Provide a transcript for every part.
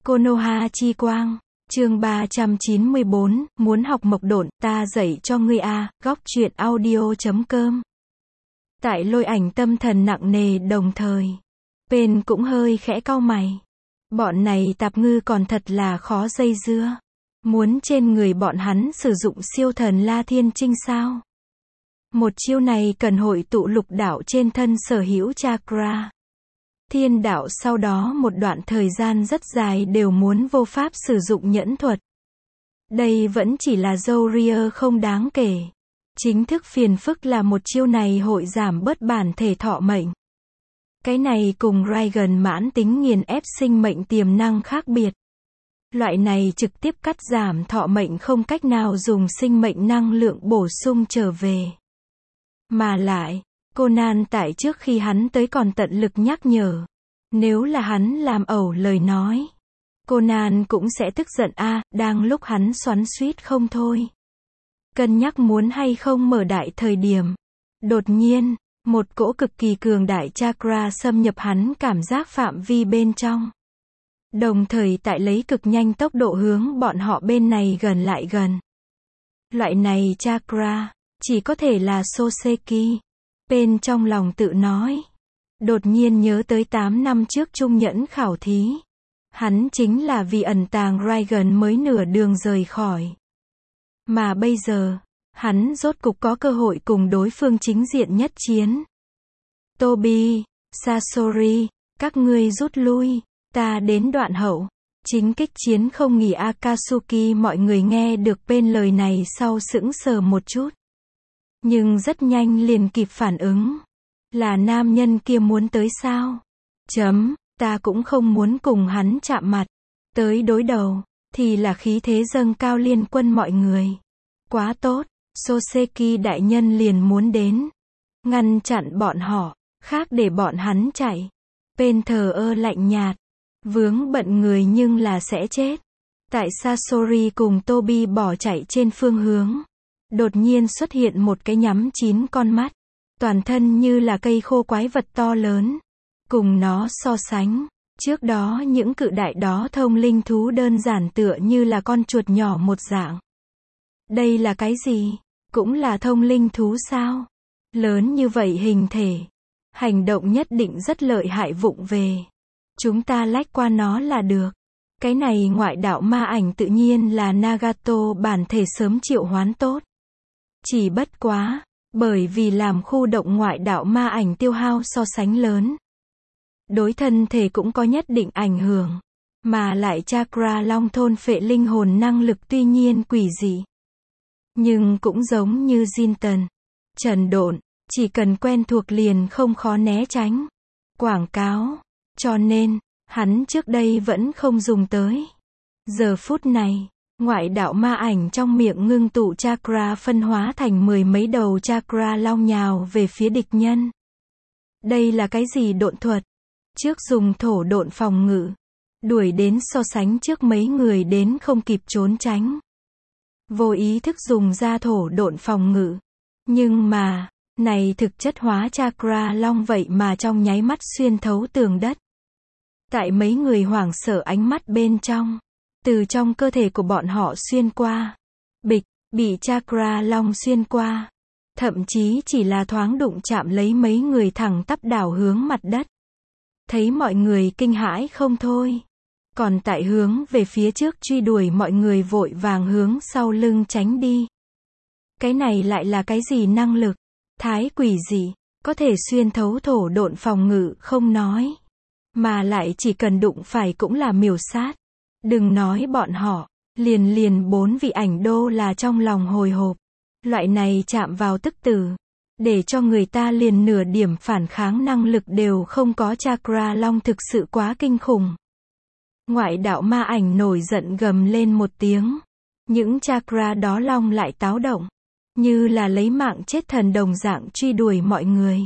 Konoha chi quang. Chương 394, muốn học mộc độn, ta dạy cho ngươi a, góc truyện audio.com. Tại lôi ảnh tâm thần nặng nề đồng thời. Pen cũng hơi khẽ cau mày. Bọn này tạp ngư còn thật là khó dây dưa. Muốn trên người bọn hắn sử dụng siêu thần La Thiên Trinh sao? Một chiêu này cần hội tụ lục đạo trên thân sở hữu chakra. Thiên đạo sau đó một đoạn thời gian rất dài đều muốn vô pháp sử dụng nhẫn thuật. Đây vẫn chỉ là dâu ria không đáng kể. Chính thức phiền phức là một chiêu này hội giảm bớt bản thể thọ mệnh. Cái này cùng Raigan mãn tính nghiền ép sinh mệnh tiềm năng khác biệt. Loại này trực tiếp cắt giảm thọ mệnh không cách nào dùng sinh mệnh năng lượng bổ sung trở về. Mà lại, Conan tại trước khi hắn tới còn tận lực nhắc nhở. Nếu là hắn làm ẩu lời nói, Conan cũng sẽ tức giận đang lúc hắn xoắn xuýt không thôi. Cân nhắc muốn hay không mở đại thời điểm. Đột nhiên, một cỗ cực kỳ cường đại chakra xâm nhập hắn cảm giác phạm vi bên trong. Đồng thời tại lấy cực nhanh tốc độ hướng bọn họ bên này gần lại gần. Loại này chakra, chỉ có thể là Soseki. Pen trong lòng tự nói. Đột nhiên nhớ tới 8 năm trước trung nhẫn khảo thí. Hắn chính là vì ẩn tàng Raigan mới nửa đường rời khỏi. Mà bây giờ, hắn rốt cục có cơ hội cùng đối phương chính diện nhất chiến. Tobi, Sasori, các ngươi rút lui, ta đến đoạn hậu. Chính kích chiến không nghỉ Akatsuki, mọi người nghe được bên lời này sau sững sờ một chút. Nhưng rất nhanh liền kịp phản ứng. Là nam nhân kia muốn tới sao? Ta cũng không muốn cùng hắn chạm mặt. Tới đối đầu, thì là khí thế dâng cao liên quân mọi người. Quá tốt, Soseki đại nhân liền muốn đến. Ngăn chặn bọn họ, khác để bọn hắn chạy. Pen thờ ơ lạnh nhạt. Vướng bận người nhưng là sẽ chết. Tại Sasori cùng Tobi bỏ chạy trên phương hướng. Đột nhiên xuất hiện một cái nhắm chín con mắt. Toàn thân như là cây khô quái vật to lớn. Cùng nó so sánh, trước đó những cự đại đó thông linh thú đơn giản tựa như là con chuột nhỏ một dạng. Đây là cái gì? Cũng là thông linh thú sao? Lớn như vậy hình thể. Hành động nhất định rất lợi hại vụng về. Chúng ta lách qua nó là được. Cái này ngoại đạo ma ảnh tự nhiên là Nagato bản thể sớm triệu hoán tốt. Chỉ bất quá, bởi vì làm khu động ngoại đạo ma ảnh tiêu hao so sánh lớn. Đối thân thể cũng có nhất định ảnh hưởng. Mà lại chakra long thôn phệ linh hồn năng lực tuy nhiên quỷ dị. Nhưng cũng giống như Jinten, trần độn, chỉ cần quen thuộc liền không khó né tránh. Quảng cáo. Cho nên, hắn trước đây vẫn không dùng tới. Giờ phút này, ngoại đạo ma ảnh trong miệng ngưng tụ chakra phân hóa thành 10 mấy đầu chakra long nhào về phía địch nhân. Đây là cái gì độn thuật? Trước dùng thổ độn phòng ngự. Đuổi đến so sánh trước mấy người đến không kịp trốn tránh. Vô ý thức dùng ra thổ độn phòng ngự. Nhưng mà, này thực chất hóa chakra long vậy mà trong nháy mắt xuyên thấu tường đất. Tại mấy người hoảng sợ ánh mắt bên trong. Từ trong cơ thể của bọn họ xuyên qua. Bịch, bị chakra long xuyên qua. Thậm chí chỉ là thoáng đụng chạm lấy mấy người thẳng tắp đảo hướng mặt đất. Thấy mọi người kinh hãi không thôi. Còn tại hướng về phía trước truy đuổi mọi người vội vàng hướng sau lưng tránh đi. Cái này lại là cái gì năng lực? Thái quỷ gì? Có thể xuyên thấu thổ độn phòng ngự không nói. Mà lại chỉ cần đụng phải cũng là miểu sát. Đừng nói bọn họ, liền 4 vị ảnh đô là trong lòng hồi hộp. Loại này chạm vào tức tử. Để cho người ta liền nửa điểm phản kháng năng lực đều không có chakra long thực sự quá kinh khủng. Ngoại đạo ma ảnh nổi giận gầm lên một tiếng. Những chakra đó long lại táo động. Như là lấy mạng chết thần đồng dạng truy đuổi mọi người.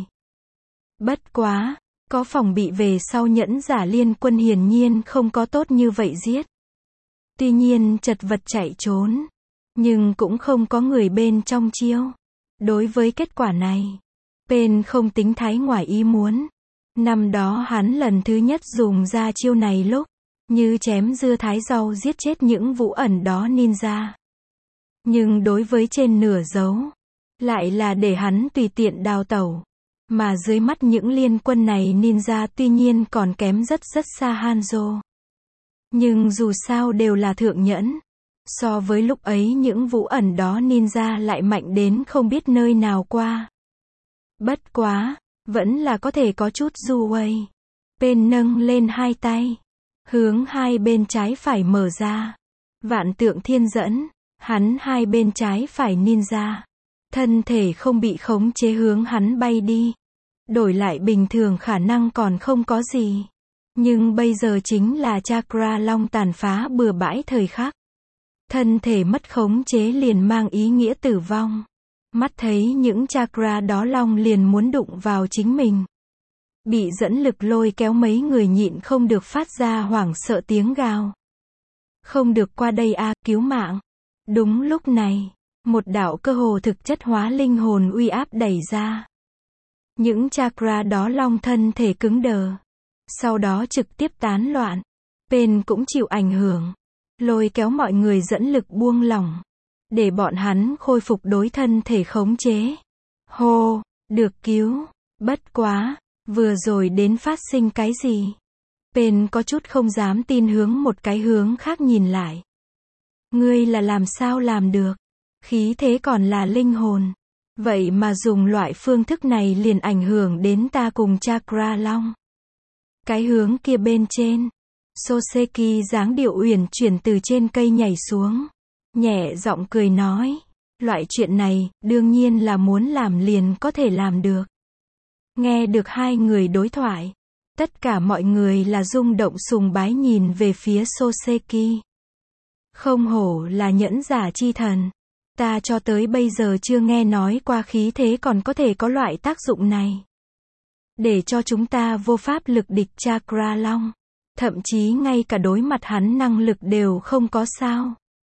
Bất quá, có phòng bị về sau nhẫn giả liên quân hiển nhiên không có tốt như vậy giết. Tuy nhiên chật vật chạy trốn. Nhưng cũng không có người bên trong chiêu. Đối với kết quả này, Pen không tính thái ngoài ý muốn. Năm đó hắn lần thứ nhất dùng ra chiêu này lúc, như chém dưa thái rau giết chết những vũ ẩn đó ninja. Nhưng đối với trên nửa dấu, lại là để hắn tùy tiện đào tẩu. Mà dưới mắt những liên quân này ninja tuy nhiên còn kém rất xa Hanzo. Nhưng dù sao đều là thượng nhẫn. So với lúc ấy những vũ ẩn đó ninja lại mạnh đến không biết nơi nào qua. Bất quá, vẫn là có thể có chút du quay. Pen nâng lên hai tay, hướng hai bên trái phải mở ra. Vạn tượng thiên dẫn, hắn hai bên trái phải ninja. Thân thể không bị khống chế hướng hắn bay đi. Đổi lại bình thường khả năng còn không có gì. Nhưng bây giờ chính là chakra long tàn phá bừa bãi thời khắc. Thân thể mất khống chế liền mang ý nghĩa tử vong. Mắt thấy những chakra đó long liền muốn đụng vào chính mình. Bị dẫn lực lôi kéo mấy người nhịn không được phát ra hoảng sợ tiếng gào. Không được qua đây a, cứu mạng. Đúng lúc này, một đạo cơ hồ thực chất hóa linh hồn uy áp đẩy ra. Những chakra đó long thân thể cứng đờ. Sau đó trực tiếp tán loạn. Pen cũng chịu ảnh hưởng. Lôi kéo mọi người dẫn lực buông lỏng. Để bọn hắn khôi phục đối thân thể khống chế. Hô, được cứu. Bất quá, vừa rồi đến phát sinh cái gì? Pen có chút không dám tin hướng một cái hướng khác nhìn lại. Ngươi là làm sao làm được? Khí thế còn là linh hồn. Vậy mà dùng loại phương thức này liền ảnh hưởng đến ta cùng chakra long. Cái hướng kia bên trên. Soseki dáng điệu uyển chuyển từ trên cây nhảy xuống. Nhẹ giọng cười nói. Loại chuyện này, đương nhiên là muốn làm liền có thể làm được. Nghe được hai người đối thoại. Tất cả mọi người là rung động sùng bái nhìn về phía Soseki. Không hổ là nhẫn giả chi thần. Ta cho tới bây giờ chưa nghe nói qua khí thế còn có thể có loại tác dụng này. Để cho chúng ta vô pháp lực địch chakra long. Thậm chí ngay cả đối mặt hắn năng lực đều không có sao.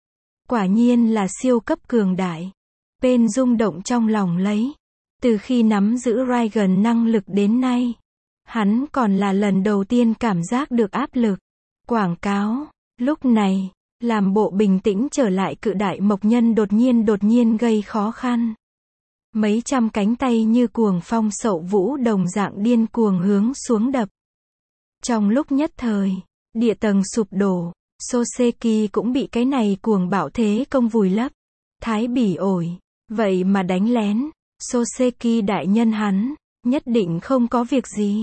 Quả nhiên là siêu cấp cường đại. Pen rung động trong lòng lấy. Từ khi nắm giữ Raigan năng lực đến nay, hắn còn là lần đầu tiên cảm giác được áp lực. Quảng cáo. Lúc này, làm bộ bình tĩnh trở lại cự đại mộc nhân đột nhiên gây khó khăn. Mấy trăm cánh tay như cuồng phong sậu vũ đồng dạng điên cuồng hướng xuống đập. Trong lúc nhất thời, địa tầng sụp đổ, Soseki cũng bị cái này cuồng bạo thế công vùi lấp. Thái bỉ ổi, vậy mà đánh lén. Soseki đại nhân hắn, nhất định không có việc gì.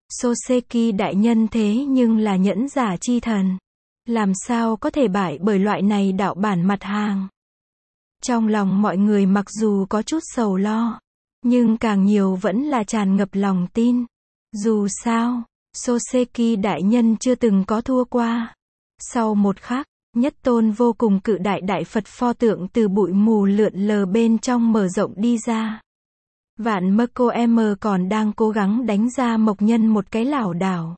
Soseki đại nhân thế nhưng là nhẫn giả chi thần. Làm sao có thể bại bởi loại này đạo bản mặt hàng. Trong lòng mọi người mặc dù có chút sầu lo, nhưng càng nhiều vẫn là tràn ngập lòng tin. Dù sao, Soseki đại nhân chưa từng có thua qua. Sau một khắc, nhất tôn vô cùng cự đại đại Phật pho tượng từ bụi mù lượn lờ bên trong mở rộng đi ra. Vạn Mako M còn đang cố gắng đánh ra mộc nhân một cái lảo đảo.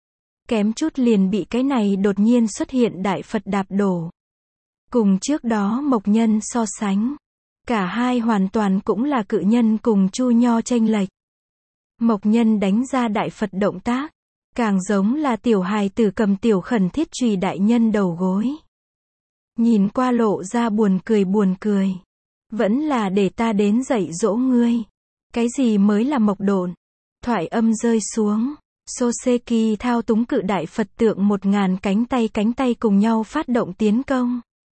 Kém chút liền bị cái này đột nhiên xuất hiện đại Phật đạp đổ. Cùng trước đó mộc nhân so sánh, cả hai hoàn toàn cũng là cự nhân cùng chu nho chênh lệch. Mộc nhân đánh ra đại Phật động tác, càng giống là tiểu hài tử cầm tiểu khẩn thiết chùy đại nhân đầu gối. Nhìn qua lộ ra buồn cười. Vẫn là để ta đến dạy dỗ ngươi. Cái gì mới là mộc độn? Thoại âm rơi xuống. Soseki thao túng cự đại Phật tượng 1000 cánh tay cùng nhau phát động tiến công.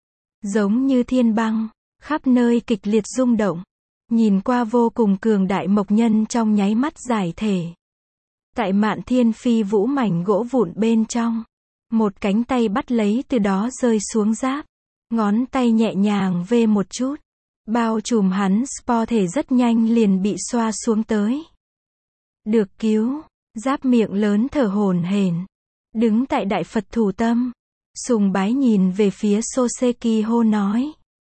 Giống như thiên băng, khắp nơi kịch liệt rung động. Nhìn qua vô cùng cường đại mộc nhân trong nháy mắt giải thể. Tại mạn thiên phi vũ mảnh gỗ vụn bên trong. Một cánh tay bắt lấy từ đó rơi xuống giáp. Ngón tay nhẹ nhàng vê một chút. Bao trùm hắn spore thể rất nhanh liền bị xoa xuống tới. Được cứu. Giáp miệng lớn thở hổn hển. Đứng tại đại Phật thủ tâm. Sùng bái nhìn về phía Soseki hô nói.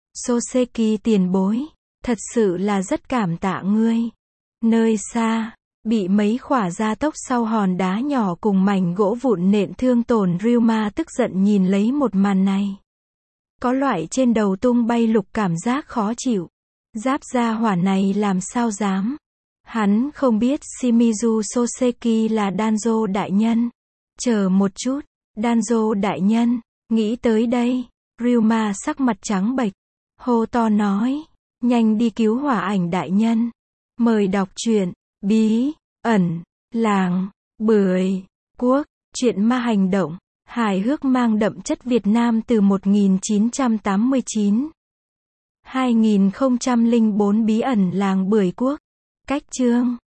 Soseki tiền bối. Thật sự là rất cảm tạ ngươi. Nơi xa, bị mấy khỏa gia tốc sau hòn đá nhỏ cùng mảnh gỗ vụn nện thương tổn Ryuma tức giận nhìn lấy một màn này. Có loại trên đầu tung bay lục cảm giác khó chịu. Giáp gia hỏa này làm sao dám. Hắn không biết Shimizu Soseki là Danzo đại nhân. Chờ một chút, Danzo đại nhân, nghĩ tới đây, Ryuma sắc mặt trắng bệch, hô to nói, nhanh đi cứu Hỏa Ảnh đại nhân. Mời đọc truyện, bí, ẩn, làng, bưởi, quốc, truyện ma hành động, hài hước mang đậm chất Việt Nam từ 1989. 2004 bí ẩn làng bưởi quốc. Cách chương